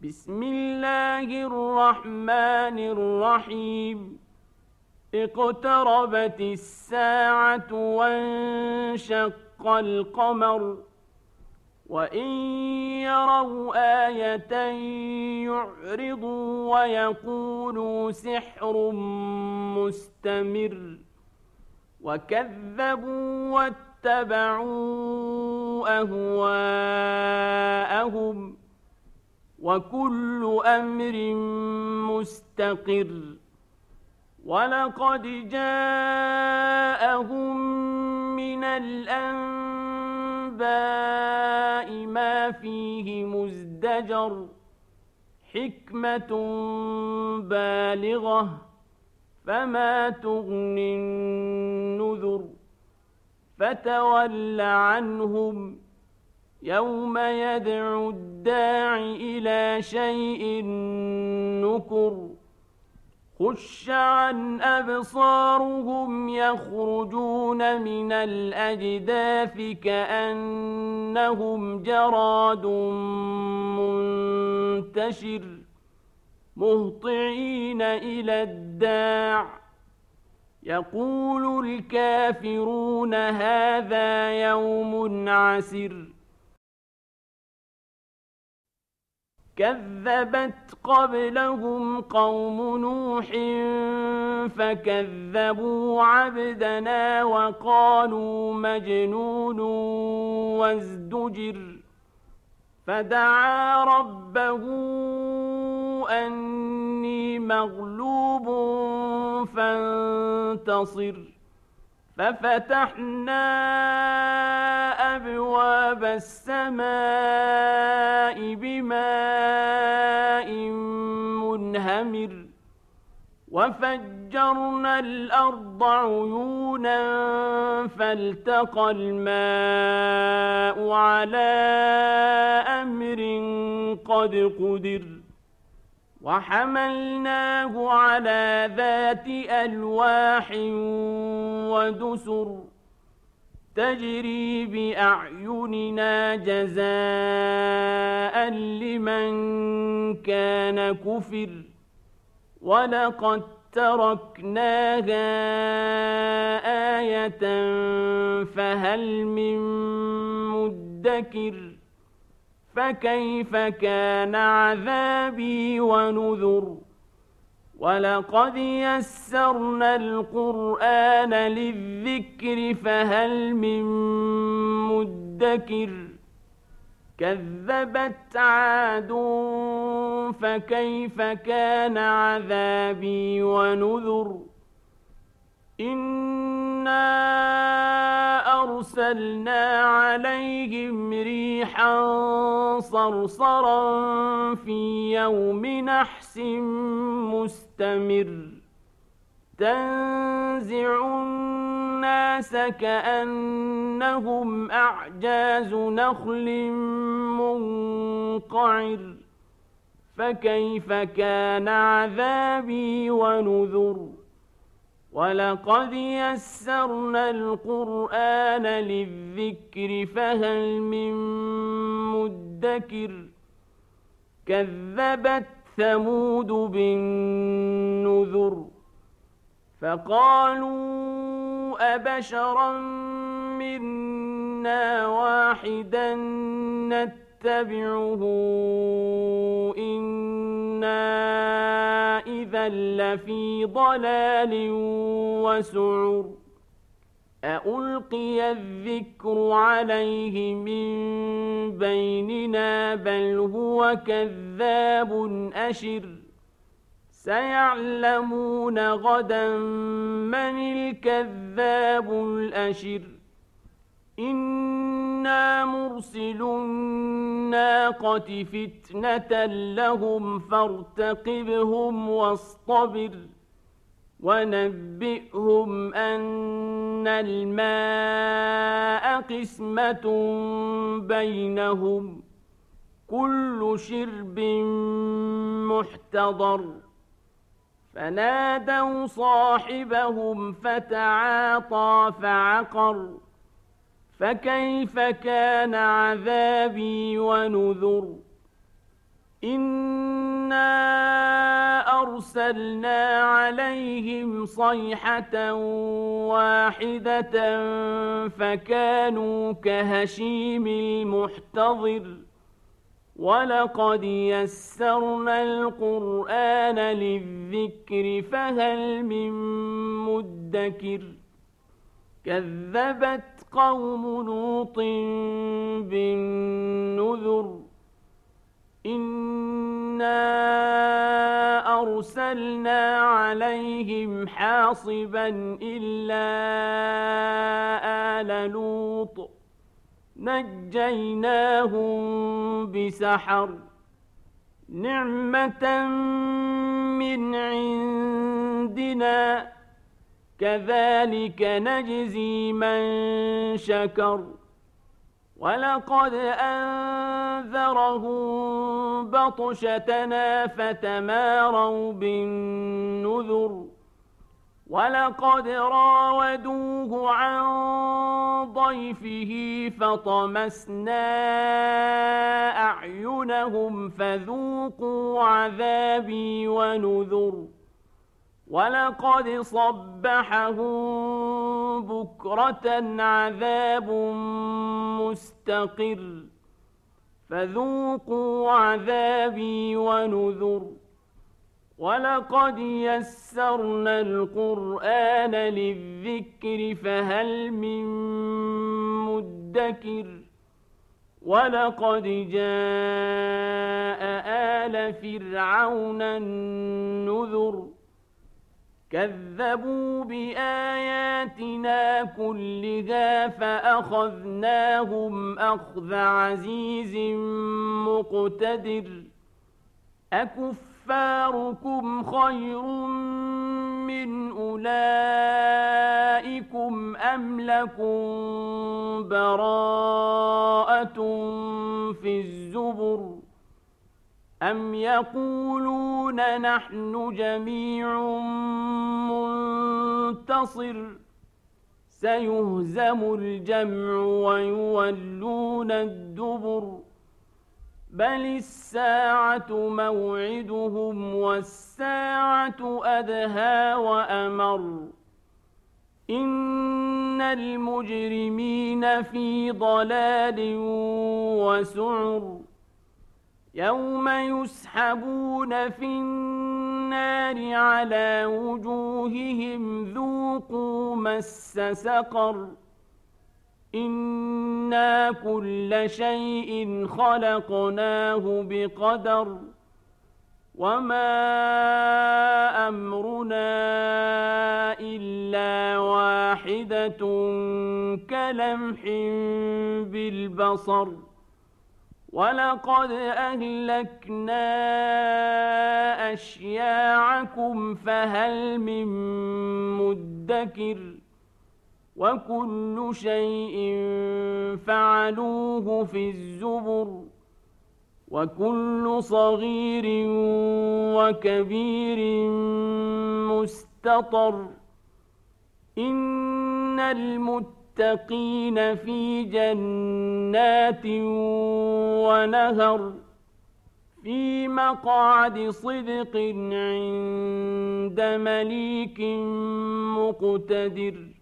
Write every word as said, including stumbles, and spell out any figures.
بسم الله الرحمن الرحيم اقتربت الساعة وانشق القمر وإن يروا آية يعرضوا ويقولوا سحر مستمر وكذبوا واتبعوا أهواءهم وكل أمر مستقر ولقد جاءهم من الأنباء ما فيه مزدجر حكمة بالغة فما تغني النذر فتول عنهم يوم يدعو الداع إلى شيء نكر خش عن أبصارهم يخرجون من الأجداث كأنهم جراد منتشر مهطعين إلى الداع يقول الكافرون هذا يوم عسر كذبت قبلهم قوم نوح فكذبوا عبدنا وقالوا مجنون وازدجر فدعا ربه أني مغلوب فانتصر ففتحنا أبواب السماء بماء منهمر وفجرنا الأرض عيونا فالتقى الماء على أمر قد قدر وحملناه على ذات ألواح ودسر تجري بأعيننا جزاء لمن كان كفر ولقد تركناها آية فهل من مدكر فكيف كان عذابي ونذر ولقد يسرنا القرآن للذكر فهل من مدكر كذبت عاد فكيف كان عذابي ونذر إنا أرسلنا عليهم ريحا صرصرا في يوم نحس مستمر تنزع الناس كأنهم أعجاز نخل منقعر فكيف كان عذابي ونذر ولقد يسرنا القرآن للذكر فهل من مدكر كذبت ثمود بالنذر فقالوا أبشرا منا واحدا نتبعه إنا إذا لفي ضلال وسعر أألقي الذكر عليه من بيننا بل هو كذاب أشر سيعلمون غدا من الكذاب الأشر إنا مرسل الناقة فتنة لهم فارتقبهم واصطبر ونبئهم أن الماء قسمة بينهم كل شرب محتضر فنادوا صاحبهم فتعاطى فعقر فكيف كان عذابي ونذر إن أرسلنا عليهم صيحة واحدة فكانوا كهشيم المحتضر ولقد يسرنا القرآن للذكر فهل من مدكر كذبت قوم لوط بالنذر إنا أرسلنا عليهم حاصبا إلا آل لوط نجيناهم بسحر نعمة من عندنا كذلك نجزي من شكر ولقد أنذرهم بطشتنا فتماروا بالنذر ولقد راودوه عن ضيفه فطمسنا أعينهم فذوقوا عذابي ونذر ولقد صبحهم بكرة عذاب مستقر فذوقوا عذابي ونذر ولقد يسرنا القرآن للذكر فهل من مدكر ولقد جاء آل فرعون النذر كذبوا بآياتنا كلها فأخذناهم أخذ عزيز مقتدر أكفاركم خير من أولئكم أم لكم براءة في الزبر أم يقولون نحن جميع منتصر سيهزم الجمع ويولون الدبر بل الساعة موعدهم والساعة أدهى وأمر إن المجرمين في ضلال وسعر يوم يسحبون في النار على وجوههم ذوقوا مس سقر إنا كل شيء خلقناه بقدر وما أمرنا إلا واحدة كلمح بالبصر ولقد أهلكنا أشياعكم فهل من مدكر وكل شيء فعلوه في الزبر وكل صغير وكبير مستطر إن المتقين في جنات ونهر في مقعد صدق عند مليك مقتدر